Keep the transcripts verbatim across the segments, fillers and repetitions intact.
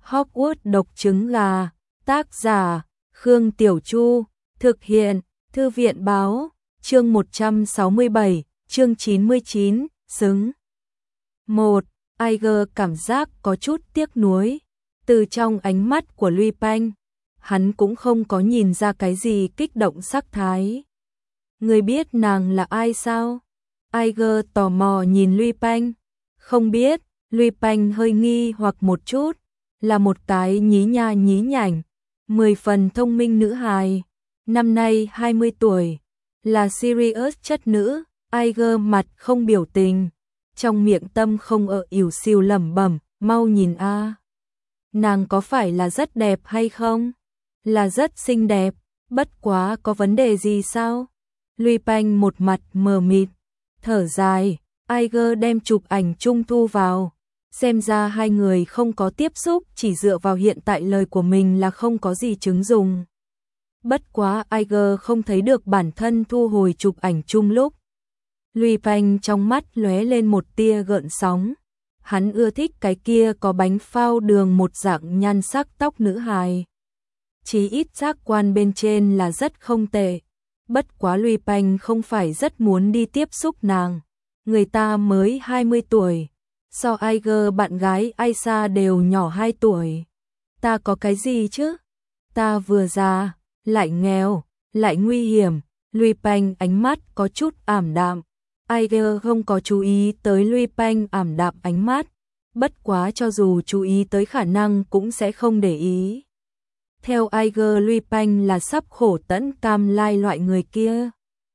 Hogwarts độc trứng gà, tác giả, Khương Tiểu Chu, thực hiện, Thư viện báo, chương một trăm sáu mươi bảy, chương chín mươi chín, xứng. một. Iger cảm giác có chút tiếc nuối, từ trong ánh mắt của Lupin, hắn cũng không có nhìn ra cái gì kích động sắc thái. Người biết nàng là ai sao? Iger tò mò nhìn Lupin. Không biết, Lupin hơi nghi hoặc một chút, là một cái nhí nha nhí nhảnh, mười phần thông minh nữ hài, năm nay hai mươi tuổi, là Sirius chất nữ. Iger mặt không biểu tình, trong miệng tâm không ở ỉu xìu lẩm bẩm, mau nhìn a, nàng có phải là rất đẹp hay không? Là rất xinh đẹp, bất quá có vấn đề gì sao? Lupin một mặt mờ mịt, thở dài. Iger đem chụp ảnh chung thu vào, xem ra hai người không có tiếp xúc, chỉ dựa vào hiện tại lời của mình là không có gì chứng dùng. Bất quá Iger không thấy được bản thân thu hồi chụp ảnh chung lúc. Lupin trong mắt lóe lên một tia gợn sóng. Hắn ưa thích cái kia có bánh phao đường một dạng nhan sắc tóc nữ hài. Chí ít giác quan bên trên là rất không tệ. Bất quá Lupin không phải rất muốn đi tiếp xúc nàng. Người ta mới hai mươi tuổi. So Iger bạn gái Aisa đều nhỏ hai tuổi. Ta có cái gì chứ? Ta vừa già, lại nghèo, lại nguy hiểm. Lupin ánh mắt có chút ảm đạm. Iger không có chú ý tới Lupin ảm đạm ánh mắt. Bất quá cho dù chú ý tới khả năng cũng sẽ không để ý. Theo Iger, Lupin là sắp khổ tẫn cam lai loại người kia.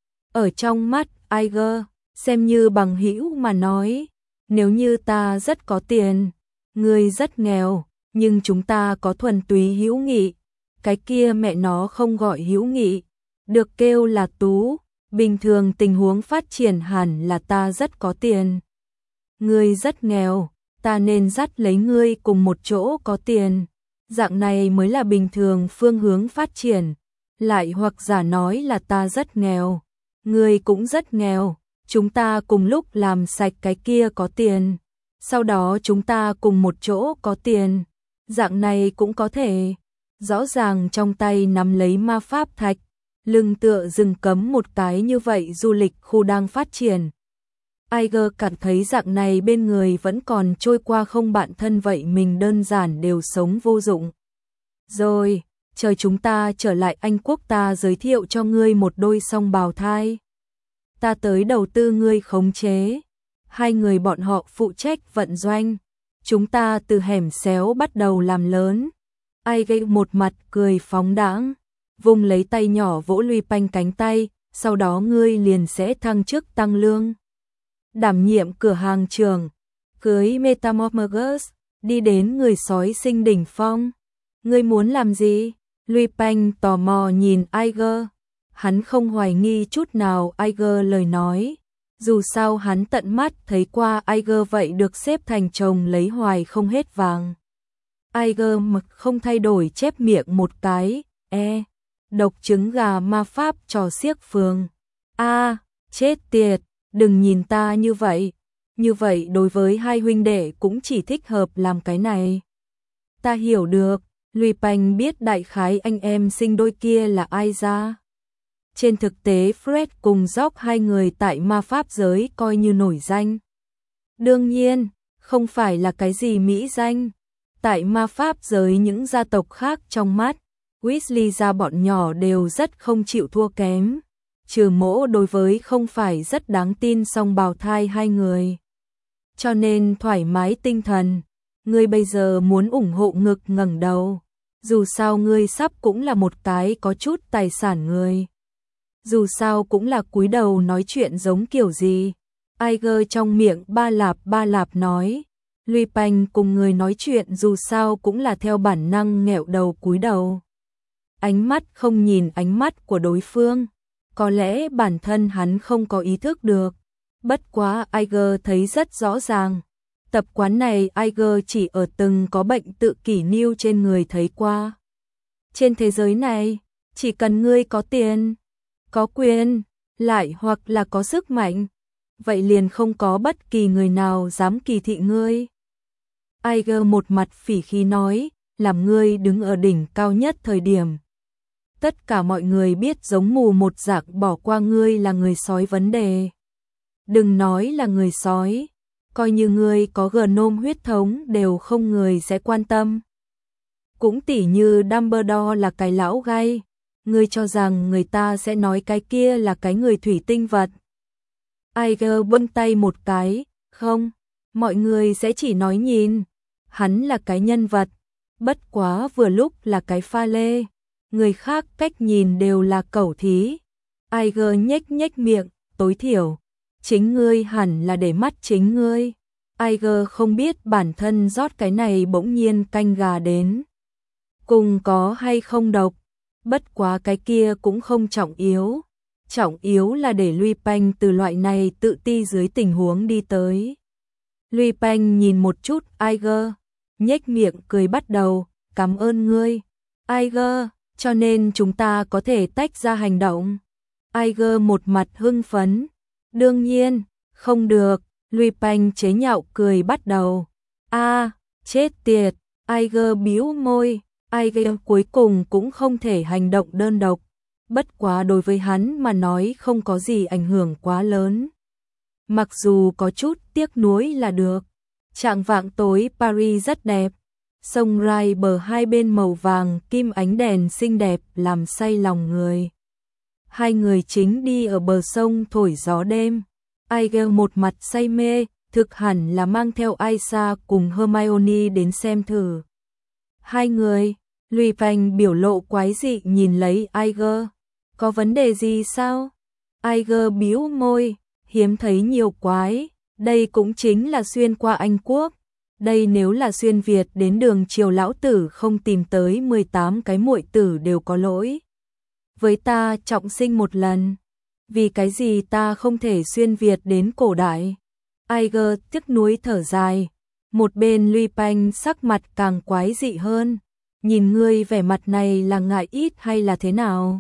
Ở trong mắt Iger, xem như bằng hữu mà nói, nếu như ta rất có tiền, ngươi rất nghèo, nhưng chúng ta có thuần túy hữu nghị, cái kia mẹ nó không gọi hữu nghị, được kêu là tú. Bình thường tình huống phát triển hẳn là ta rất có tiền, ngươi rất nghèo, ta nên dắt lấy ngươi cùng một chỗ có tiền, dạng này mới là bình thường phương hướng phát triển. Lại hoặc giả nói là ta rất nghèo, ngươi cũng rất nghèo, chúng ta cùng lúc làm sạch cái kia có tiền, sau đó chúng ta cùng một chỗ có tiền, dạng này cũng có thể. Rõ ràng trong tay nắm lấy ma pháp thạch, lưng tựa rừng cấm một cái như vậy du lịch khu đang phát triển. Iger cảm thấy dạng này bên người vẫn còn trôi qua không bạn thân vậy mình đơn giản đều sống vô dụng. Rồi, chờ chúng ta trở lại Anh quốc ta giới thiệu cho ngươi một đôi song bào thai. Ta tới đầu tư ngươi khống chế. Hai người bọn họ phụ trách vận doanh. Chúng ta từ hẻm xéo bắt đầu làm lớn. Iger một mặt cười phóng đãng, vùng lấy tay nhỏ vỗ Lupin cánh tay, sau đó ngươi liền sẽ thăng chức tăng lương. Đảm nhiệm cửa hàng trường, cưới Metamorphosis, đi đến người sói sinh đỉnh phong. Ngươi muốn làm gì? Lupin tò mò nhìn Iger. Hắn không hoài nghi chút nào Iger lời nói. Dù sao hắn tận mắt thấy qua Iger vậy được xếp thành chồng lấy hoài không hết vàng. Iger mực không thay đổi chép miệng một cái, e, độc trứng gà ma pháp trò xiếc phường. A, chết tiệt, đừng nhìn ta như vậy. Như vậy đối với hai huynh đệ cũng chỉ thích hợp làm cái này. Ta hiểu được, Lupin biết đại khái anh em sinh đôi kia là ai ra. Trên thực tế Fred cùng George hai người tại ma pháp giới coi như nổi danh. Đương nhiên, không phải là cái gì mỹ danh. Tại ma pháp giới những gia tộc khác trong mắt, Weasley gia bọn nhỏ đều rất không chịu thua kém. Trừ mỗ đối với không phải rất đáng tin song bào thai hai người. Cho nên thoải mái tinh thần, ngươi bây giờ muốn ủng hộ ngực ngẩng đầu. Dù sao ngươi sắp cũng là một cái có chút tài sản người. Dù sao cũng là cúi đầu nói chuyện giống kiểu gì. Iger trong miệng ba lạp ba lạp nói. Lupin cùng người nói chuyện dù sao cũng là theo bản năng nghẹo đầu cúi đầu. Ánh mắt không nhìn ánh mắt của đối phương. Có lẽ bản thân hắn không có ý thức được. Bất quá Iger thấy rất rõ ràng. Tập quán này Iger chỉ ở từng có bệnh tự kỷ niu trên người thấy qua. Trên thế giới này, chỉ cần ngươi có tiền, có quyền, lại hoặc là có sức mạnh, vậy liền không có bất kỳ người nào dám kỳ thị ngươi. Iger một mặt phỉ khí nói, làm ngươi đứng ở đỉnh cao nhất thời điểm. Tất cả mọi người biết giống mù một dạng bỏ qua ngươi là người sói vấn đề. Đừng nói là người sói, coi như ngươi có Gnome huyết thống đều không người sẽ quan tâm. Cũng tỉ như Dumbledore là cái lão gai, ngươi cho rằng người ta sẽ nói cái kia là cái người thủy tinh vật. Iger buông tay một cái, không, mọi người sẽ chỉ nói nhìn, hắn là cái nhân vật, bất quá vừa lúc là cái pha lê, người khác cách nhìn đều là cẩu thí. Iger nhếch nhếch miệng, tối thiểu, chính ngươi hẳn là để mắt chính ngươi. Iger không biết bản thân rót cái này bỗng nhiên canh gà đến. Cùng có hay không độc, bất quá cái kia cũng không trọng yếu. Trọng yếu là để Lupin từ loại này tự ti dưới tình huống đi tới. Lupin nhìn một chút Iger, nhếch miệng cười bắt đầu, cảm ơn ngươi. Iger, cho nên chúng ta có thể tách ra hành động. Iger một mặt hưng phấn. Đương nhiên, không được. Lupin chế nhạo cười bắt đầu. A, à, chết tiệt. Iger bĩu môi. Iger cuối cùng cũng không thể hành động đơn độc. Bất quá đối với hắn mà nói không có gì ảnh hưởng quá lớn. Mặc dù có chút tiếc nuối là được. Trạng vạng tối Paris rất đẹp. Sông Rai bờ hai bên màu vàng kim ánh đèn xinh đẹp làm say lòng người. Hai người chính đi ở bờ sông thổi gió đêm. Iger một mặt say mê, thực hẳn là mang theo Aisha cùng Hermione đến xem thử. Hai người, Lupin biểu lộ quái dị nhìn lấy Iger. Có vấn đề gì sao? Iger bĩu môi, hiếm thấy nhiều quái, đây cũng chính là xuyên qua Anh Quốc. Đây nếu là xuyên Việt đến đường triều lão tử không tìm tới mười tám cái muội tử đều có lỗi. Với ta trọng sinh một lần, vì cái gì ta không thể xuyên Việt đến cổ đại? Iger tiếc nuối thở dài, một bên Lupin sắc mặt càng quái dị hơn, nhìn ngươi vẻ mặt này là ngại ít hay là thế nào?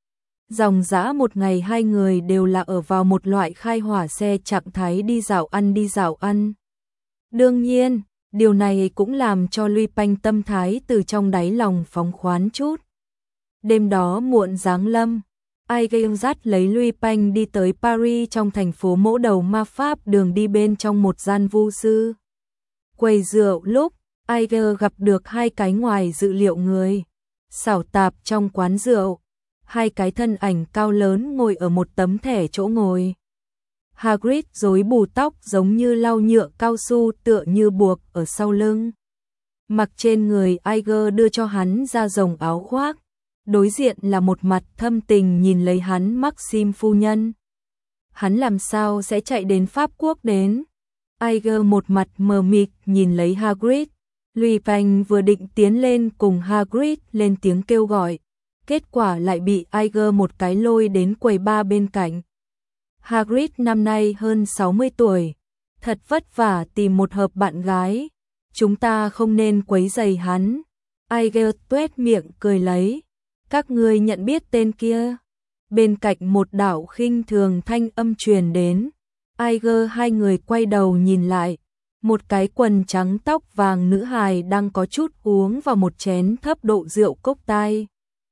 Dòng dã một ngày hai người đều là ở vào một loại khai hỏa xe trạng thái đi dạo ăn đi dạo ăn. Đương nhiên, điều này cũng làm cho Lupin tâm thái từ trong đáy lòng phóng khoán chút. Đêm đó muộn giáng lâm, Iger dắt lấy Lupin đi tới Paris trong thành phố mỗ đầu ma pháp đường đi bên trong một gian vu sư quầy rượu lúc Iger gặp được hai cái ngoài dự liệu người. Xảo tạp trong quán rượu, hai cái thân ảnh cao lớn ngồi ở một tấm thẻ chỗ ngồi. Hagrid rối bù tóc giống như lau nhựa cao su tựa như buộc ở sau lưng. Mặc trên người Iger đưa cho hắn da rồng áo khoác. Đối diện là một mặt thâm tình nhìn lấy hắn Maxim phu nhân. Hắn làm sao sẽ chạy đến Pháp Quốc đến? Iger một mặt mờ mịt nhìn lấy Hagrid. Lupin vừa định tiến lên cùng Hagrid lên tiếng kêu gọi. Kết quả lại bị Iger một cái lôi đến quầy bar bên cạnh. Hagrid năm nay hơn sáu mươi tuổi. Thật vất vả tìm một hợp bạn gái. Chúng ta không nên quấy rầy hắn. Iger tuét miệng cười lấy. Các ngươi nhận biết tên kia? Bên cạnh một đạo khinh thường thanh âm truyền đến. Iger hai người quay đầu nhìn lại. Một cái quần trắng tóc vàng nữ hài đang có chút uống vào một chén thấp độ rượu cốc tai.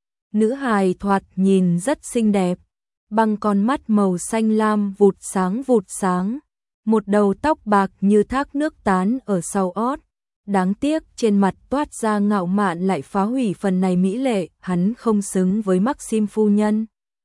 Nữ hài thoạt nhìn rất xinh đẹp. Bằng con mắt màu xanh lam vụt sáng vụt sáng. Một đầu tóc bạc như thác nước tán ở sau ót. Đáng tiếc trên mặt toát ra ngạo mạn lại phá hủy phần này mỹ lệ, hắn không xứng với Maxim phu nhân.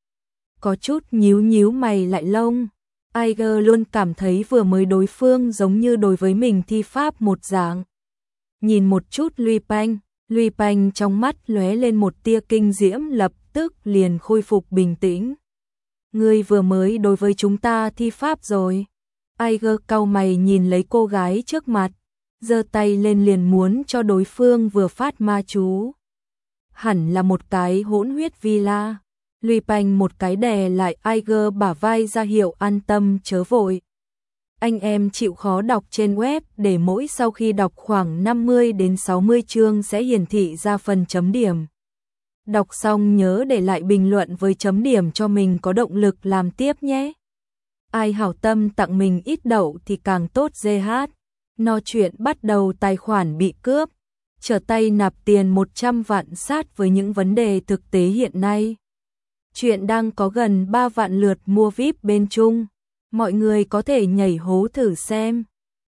Có chút nhíu nhíu mày lại lông. Iger luôn cảm thấy vừa mới đối phương giống như đối với mình thi pháp một dạng. Nhìn một chút Lupin, Lupin trong mắt lóe lên một tia kinh diễm lập tức liền khôi phục bình tĩnh. Ngươi vừa mới đối với chúng ta thi pháp rồi. Iger cau mày nhìn lấy cô gái trước mặt. Giơ tay lên liền muốn cho đối phương vừa phát ma chú. Hẳn là một cái hỗn huyết villa. Lupin một cái đè lại Iger bả vai ra hiệu an tâm chớ vội. Anh em chịu khó đọc trên web để mỗi sau khi đọc khoảng năm mươi đến sáu mươi chương sẽ hiển thị ra phần chấm điểm. Đọc xong nhớ để lại bình luận với chấm điểm cho mình có động lực làm tiếp nhé. Ai hảo tâm tặng mình ít đậu thì càng tốt giê hát. No chuyện bắt đầu tài khoản bị cướp. trở tay nạp tiền một trăm vạn sát với những vấn đề thực tế hiện nay. Chuyện đang có gần ba vạn lượt mua vi ai pi bên Trung. Mọi người có thể nhảy hố thử xem.